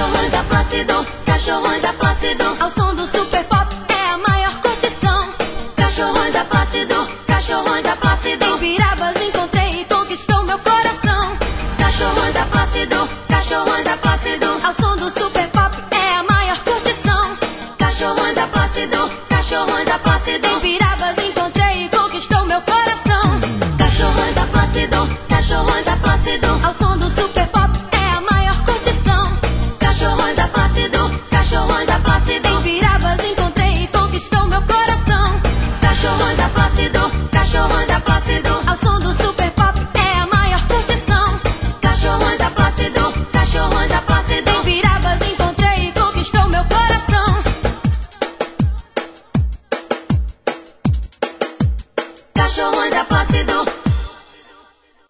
Cachorrões da Plácido, cachorrões da Plácido. Ao som do super pop é a maior curtição. Cachorrões da Plácido, cachorrões da Plácido. Em Pirabas encontrei e conquistou meu coração. Cachorrões da Plácido, cachorrões da Plácido. Ao som do super pop é a maior curtição. Cachorrões da Plácido, cachorrões da Plácido. Em Pirabas encontrei e conquistou meu coração. Cachorrões da Plácido, cachorrões da Plácido. Ao som do super pop é a maior curtição. Cachorrões da Plácido, cachorrões da Plácido. Em Pirabas encontrei e conquistou meu coração. Cachorrões da Plácido, cachorrões da Plácido. Ao som do super pop é a maior curtição. Cachorrões da Plácido, cachorrões da Plácido. Em Pirabas encontrei e conquistou meu coração. Cachorrões da Plácido.